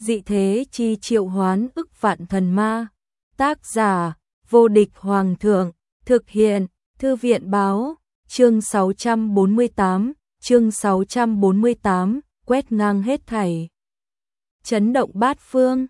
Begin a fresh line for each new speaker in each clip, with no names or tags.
dị thế chi triệu hoán ức vạn thần ma. Tác giả, vô địch hoàng thượng, thực hiện, thư viện báo, chương 648, quét ngang hết thảy. Chấn động bát phương,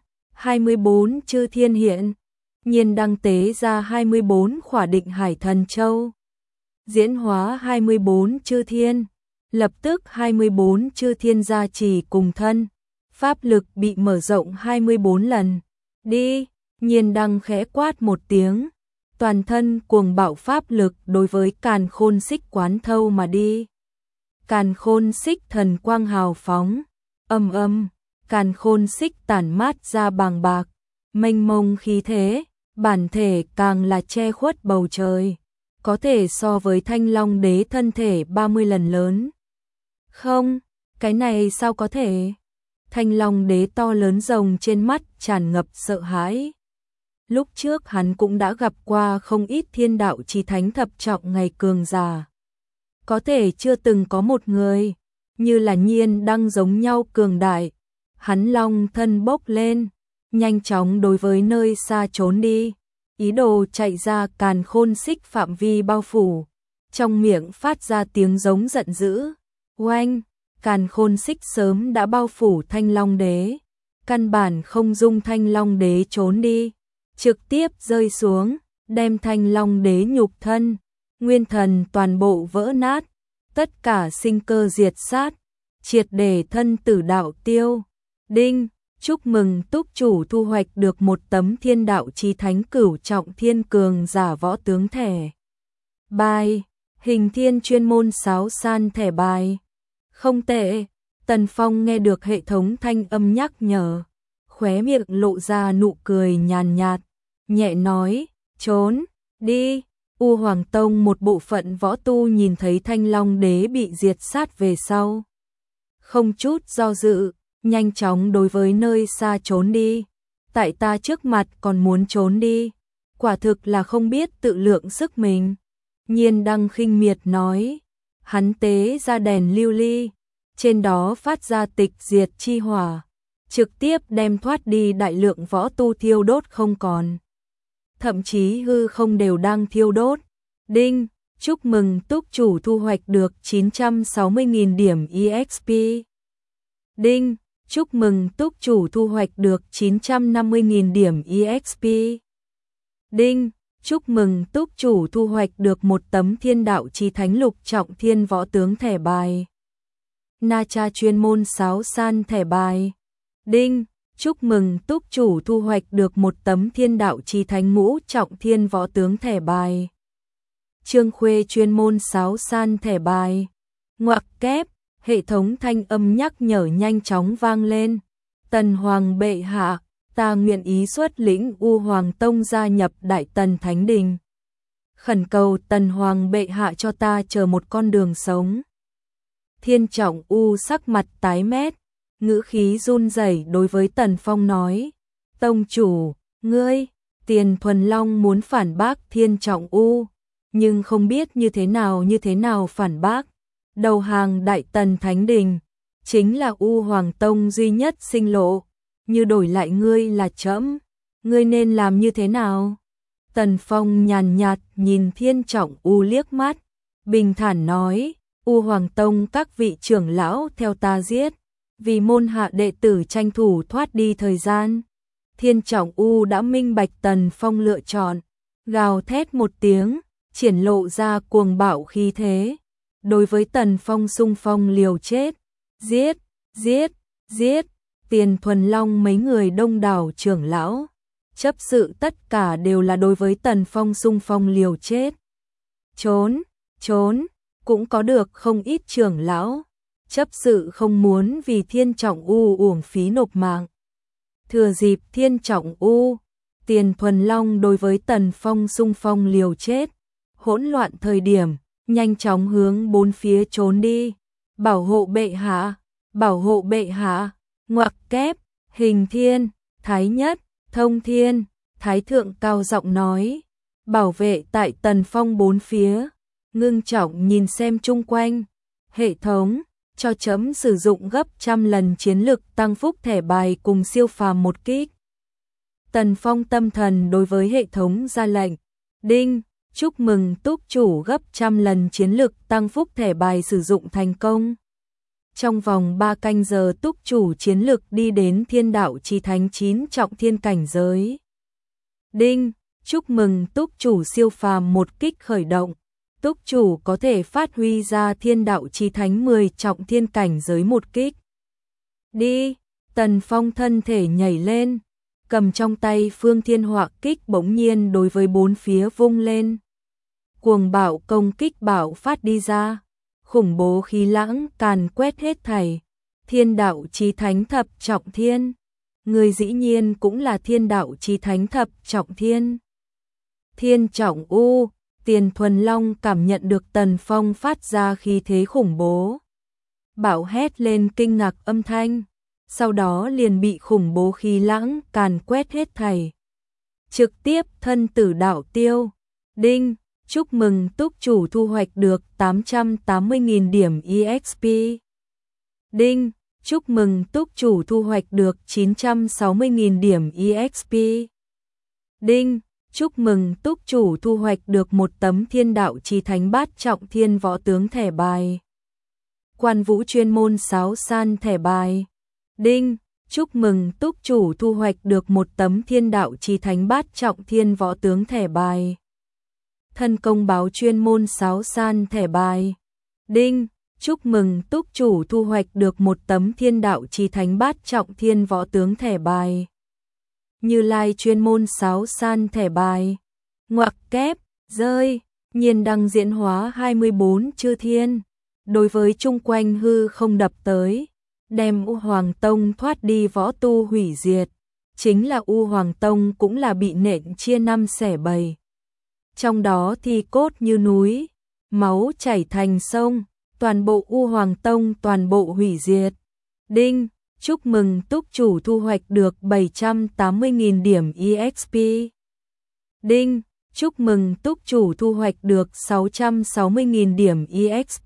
24 chư thiên hiện, nhiên đăng tế ra 24 khỏa định hải thần châu. Diễn hóa 24 chư thiên, lập tức 24 chư thiên gia trì cùng thân, pháp lực bị mở rộng 24 lần. Đi, nhiên đăng khẽ quát một tiếng, toàn thân cuồng bạo pháp lực đối với càn khôn xích quán thâu mà đi. Càn khôn xích thần quang hào phóng, âm, càn khôn xích tản mát ra bàng bạc, mênh mông khí thế, bản thể càng là che khuất bầu trời, có thể so với Thanh Long Đế thân thể 30 lần lớn. Không, cái này sao có thể? Thanh Long Đế to lớn rồng trên mắt tràn ngập sợ hãi. Lúc trước hắn cũng đã gặp qua không ít thiên đạo chí thánh thập trọng ngày cường giả. Có thể chưa từng có một người, như là nhiên đăng giống nhau cường đại. Hắn long thân bốc lên, nhanh chóng đối với nơi xa trốn đi, ý đồ chạy ra càn khôn xích phạm vi bao phủ, trong miệng phát ra tiếng giống giận dữ. Oanh, càn khôn xích sớm đã bao phủ Thanh Long Đế, căn bản không dung Thanh Long Đế trốn đi, trực tiếp rơi xuống, đem Thanh Long Đế nhục thân, nguyên thần toàn bộ vỡ nát, tất cả sinh cơ diệt sát, triệt để thân tử đạo tiêu. Đinh, chúc mừng túc chủ thu hoạch được một tấm thiên đạo chí thánh cửu trọng thiên cường giả võ tướng thẻ bài, hình thiên chuyên môn sáo san thẻ bài. Không tệ, Tần Phong nghe được hệ thống thanh âm nhắc nhở, khóe miệng lộ ra nụ cười nhàn nhạt, nhẹ nói, trốn, đi. U Hoàng Tông một bộ phận võ tu nhìn thấy Thanh Long Đế bị diệt sát về sau, không chút do dự, nhanh chóng đối với nơi xa trốn đi. Tại ta trước mặt còn muốn trốn đi, quả thực là không biết tự lượng sức mình. Nhiên đăng khinh miệt nói, hắn tế ra đèn lưu ly, trên đó phát ra tịch diệt chi hỏa, trực tiếp đem thoát đi đại lượng võ tu thiêu đốt không còn. Thậm chí hư không đều đang thiêu đốt. Đinh, chúc mừng túc chủ thu hoạch được 960.000 điểm EXP. Đinh, chúc mừng túc chủ thu hoạch được 950.000 điểm EXP. Đinh, chúc mừng túc chủ thu hoạch được một tấm thiên đạo chí thánh lục trọng thiên võ tướng thẻ bài. Na Cha chuyên môn sáo san thẻ bài. Đinh, chúc mừng túc chủ thu hoạch được một tấm thiên đạo chí thánh ngũ trọng thiên võ tướng thẻ bài. Trương Khuê chuyên môn sáo san thẻ bài. Ngoặc kép, hệ thống thanh âm nhắc nhở nhanh chóng vang lên. Tần Hoàng bệ hạ, ta nguyện ý xuất lĩnh U Hoàng Tông gia nhập Đại Tần Thánh Đình. Khẩn cầu Tần Hoàng bệ hạ cho ta chờ một con đường sống. Thiên Trọng U sắc mặt tái mét, ngữ khí run rẩy đối với Tần Phong nói, Tông chủ, ngươi, Tiền Thuần Long muốn phản bác Thiên Trọng U, nhưng không biết như thế nào phản bác. Đầu hàng Đại Tần Thánh Đình, chính là U Hoàng Tông duy nhất sinh lộ, như đổi lại ngươi là trẫm, ngươi nên làm như thế nào? Tần Phong nhàn nhạt nhìn Thiên Trọng U liếc mắt, bình thản nói, U Hoàng Tông các vị trưởng lão theo ta giết, vì môn hạ đệ tử tranh thủ thoát đi thời gian. Thiên Trọng U đã minh bạch Tần Phong lựa chọn, gào thét một tiếng, triển lộ ra cuồng bạo khí thế, đối với Tần Phong xung phong liều chết, giết, giết, giết. Tiền Thuần Long mấy người đông đảo trưởng lão, chấp sự tất cả đều là đối với Tần Phong xung phong liều chết. Trốn, trốn, cũng có được không ít trưởng lão, chấp sự không muốn vì Thiên Trọng U uổng phí nộp mạng. Thừa dịp Thiên Trọng U, Tiền Thuần Long đối với Tần Phong xung phong liều chết, hỗn loạn thời điểm, nhanh chóng hướng bốn phía trốn đi. Bảo hộ bệ hạ, bảo hộ bệ hạ. Ngoặc kép, hình thiên, thái nhất, thông thiên, thái thượng cao giọng nói, bảo vệ tại Tần Phong bốn phía, ngưng trọng nhìn xem chung quanh, hệ thống, cho chấm sử dụng gấp trăm lần chiến lực tăng phúc thẻ bài cùng siêu phàm một kích. Tần Phong tâm thần đối với hệ thống ra lệnh. Đinh, chúc mừng túc chủ gấp trăm lần chiến lực tăng phúc thẻ bài sử dụng thành công. Trong vòng 3 canh giờ túc chủ chiến lực đi đến thiên đạo chí thánh 9 trọng thiên cảnh giới. Đinh, chúc mừng túc chủ siêu phàm một kích khởi động. Túc chủ có thể phát huy ra thiên đạo chí thánh 10 trọng thiên cảnh giới một kích. Đi, Tần Phong thân thể nhảy lên, cầm trong tay Phương Thiên Họa kích bỗng nhiên đối với bốn phía vung lên. Cuồng bạo công kích bạo phát đi ra, khủng bố khí lãng càn quét hết thảy. Thiên đạo chí thánh thập trọng thiên, người dĩ nhiên cũng là thiên đạo chí thánh thập trọng thiên. Thiên trọng u, Tiền Thuần Long cảm nhận được Tần Phong phát ra khí thế khủng bố, bạo hét lên kinh ngạc âm thanh, sau đó liền bị khủng bố khí lãng càn quét hết thảy. Trực tiếp thân tử đạo tiêu. Đinh, chúc mừng túc chủ thu hoạch được 880.000 điểm EXP. Đinh, chúc mừng túc chủ thu hoạch được 960.000 điểm EXP. Đinh, chúc mừng túc chủ thu hoạch được một tấm thiên đạo chí thánh bát trọng thiên võ tướng thẻ bài. Quan vũ chuyên môn sáo san thẻ bài. Đinh, chúc mừng túc chủ thu hoạch được một tấm thiên đạo chí thánh bát trọng thiên võ tướng thẻ bài. Thân công báo chuyên môn sáo san thẻ bài. Đinh, chúc mừng túc chủ thu hoạch được một tấm thiên đạo chí thánh bát trọng thiên võ tướng thẻ bài. Như Lai chuyên môn sáo san thẻ bài. Ngoặc kép, rơi, nhiên đăng diễn hóa 24 chư thiên. Đối với chung quanh hư không đập tới, đem U Hoàng Tông thoát đi võ tu hủy diệt. Chính là U Hoàng Tông cũng là bị nện chia năm xẻ bảy. Trong đó thì cốt như núi, máu chảy thành sông, toàn bộ U Hoàng Tông toàn bộ hủy diệt. Đinh, chúc mừng túc chủ thu hoạch được 780.000 điểm EXP. Đinh, chúc mừng túc chủ thu hoạch được 660.000 điểm EXP.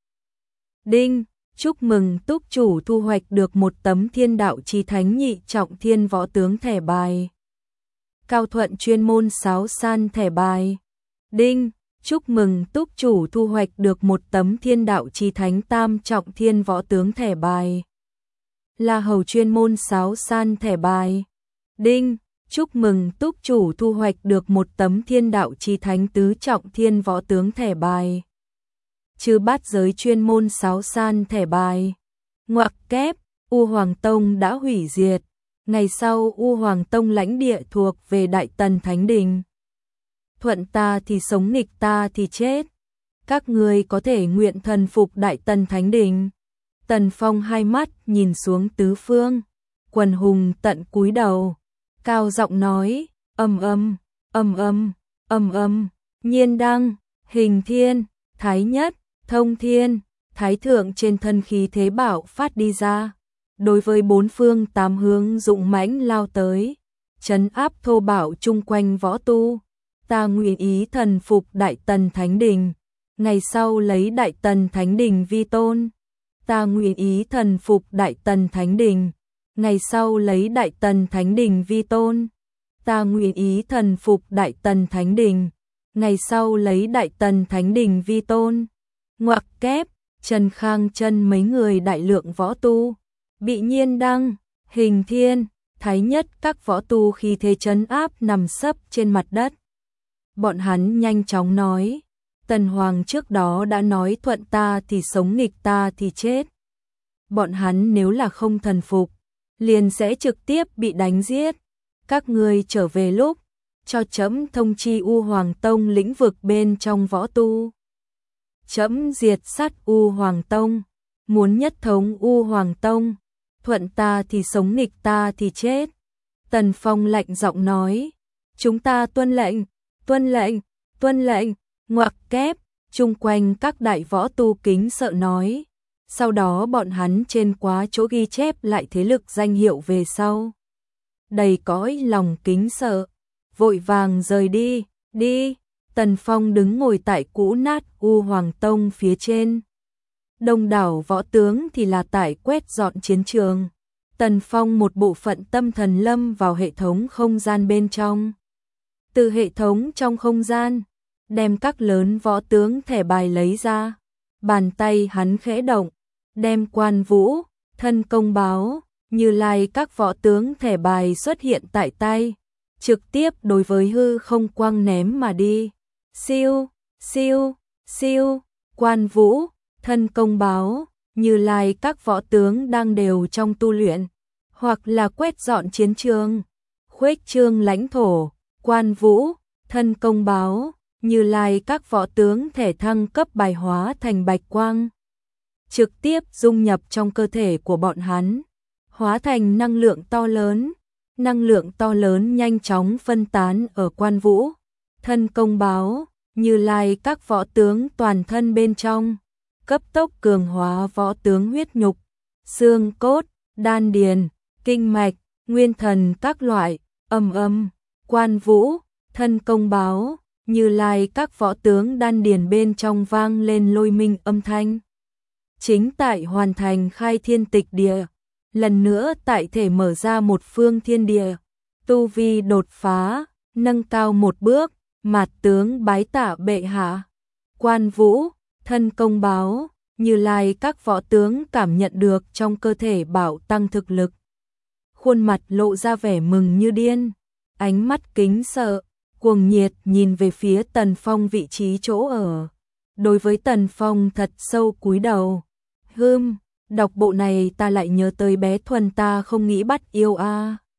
Đinh, chúc mừng túc chủ thu hoạch được một tấm thiên đạo chí thánh nhị trọng thiên võ tướng thẻ bài. Cao Thuận chuyên môn sáo san thẻ bài. Đinh, chúc mừng túc chủ thu hoạch được một tấm thiên đạo chí thánh tam trọng thiên võ tướng thẻ bài. La Hầu chuyên môn sáo san thẻ bài. Đinh, chúc mừng túc chủ thu hoạch được một tấm thiên đạo chí thánh tứ trọng thiên võ tướng thẻ bài. Chư Bát Giới chuyên môn sáo san thẻ bài. Ngoặc kép, U Hoàng Tông đã hủy diệt. Ngày sau U Hoàng Tông lãnh địa thuộc về Đại Tần Thánh Đình. Thuận ta thì sống, nghịch ta thì chết. Các ngươi có thể nguyện thần phục Đại Tần Thánh Đình. Tần Phong hai mắt nhìn xuống tứ phương, quần hùng tận cúi đầu, cao giọng nói, âm âm, âm âm, âm âm, Nhiên Đăng, Hình Thiên, Thái Nhất, Thông Thiên, Thái Thượng trên thân khí thế bạo phát đi ra. Đối với bốn phương tám hướng dũng mãnh lao tới, trấn áp thô bạo chung quanh võ tu. Ta nguyện ý thần phục Đại Tần Thánh Đình, ngày sau lấy Đại Tần Thánh Đình vi tôn. Ta nguyện ý thần phục Đại Tần Thánh Đình, ngày sau lấy Đại Tần Thánh Đình vi tôn. Ta nguyện ý thần phục Đại Tần Thánh Đình, ngày sau lấy Đại Tần Thánh Đình vi tôn. Ngoặc kép, Trần Khang Chân mấy người đại lượng võ tu, bị Nhiên Đăng, Hình Thiên, Thái Nhất các võ tu khi thế trấn áp nằm sấp trên mặt đất. Bọn hắn nhanh chóng nói, Tần Hoàng trước đó đã nói thuận ta thì sống, nghịch ta thì chết. Bọn hắn nếu là không thần phục, liền sẽ trực tiếp bị đánh giết. Các ngươi trở về lúc, cho trẫm thông chi U Hoàng Tông lĩnh vực bên trong võ tu. Trẫm diệt sát U Hoàng Tông, muốn nhất thống U Hoàng Tông, thuận ta thì sống, nghịch ta thì chết. Tần Phong lạnh giọng nói, chúng ta tuân lệnh, tuân lệnh, tuân lệnh. Ngoặc kép, chung quanh các đại võ tu kính sợ nói. Sau đó bọn hắn trên quá chỗ ghi chép lại thế lực danh hiệu về sau. Đầy cõi lòng kính sợ, vội vàng rời đi, đi. Tần Phong đứng ngồi tại cũ nát U Hoàng Tông phía trên. đông đảo võ tướng thì là tại quét dọn chiến trường. Tần Phong một bộ phận tâm thần lâm vào hệ thống không gian bên trong. Từ hệ thống trong không gian, đem các lớn võ tướng thẻ bài lấy ra. Bàn tay hắn khẽ động, đem Quan Vũ, Thân Công Báo, Như Lai các võ tướng thẻ bài xuất hiện tại tay, trực tiếp đối với hư không quăng ném mà đi. Siêu, siêu, siêu, Quan Vũ, Thân Công Báo, Như Lai các võ tướng đang đều trong tu luyện, hoặc là quét dọn chiến trường, khuếch trương lãnh thổ. Quan Vũ, Thân Công Báo, Như Lai các võ tướng thể thăng cấp bài hóa thành bạch quang, trực tiếp dung nhập trong cơ thể của bọn hắn, hóa thành năng lượng to lớn. Năng lượng to lớn nhanh chóng phân tán ở Quan Vũ, Thân Công Báo, Như Lai các võ tướng toàn thân bên trong, cấp tốc cường hóa võ tướng huyết nhục, xương cốt, đan điền, kinh mạch, nguyên thần các loại. Quan Vũ, Thân Công Báo, Như Lai các võ tướng đan điền bên trong vang lên lôi minh âm thanh. Chính tại hoàn thành khai thiên tịch địa, lần nữa tại thể mở ra một phương thiên địa, tu vi đột phá, nâng cao một bước, mạt tướng bái tạ bệ hạ. Quan Vũ, Thân Công Báo, Như Lai các võ tướng cảm nhận được trong cơ thể bảo tăng thực lực, khuôn mặt lộ ra vẻ mừng như điên, ánh mắt kính sợ, cuồng nhiệt nhìn về phía Tần Phong vị trí chỗ ở. Đối với Tần Phong thật sâu cúi đầu. Đọc bộ này ta lại nhớ tới bé Thuần ta không nghĩ bắt yêu a.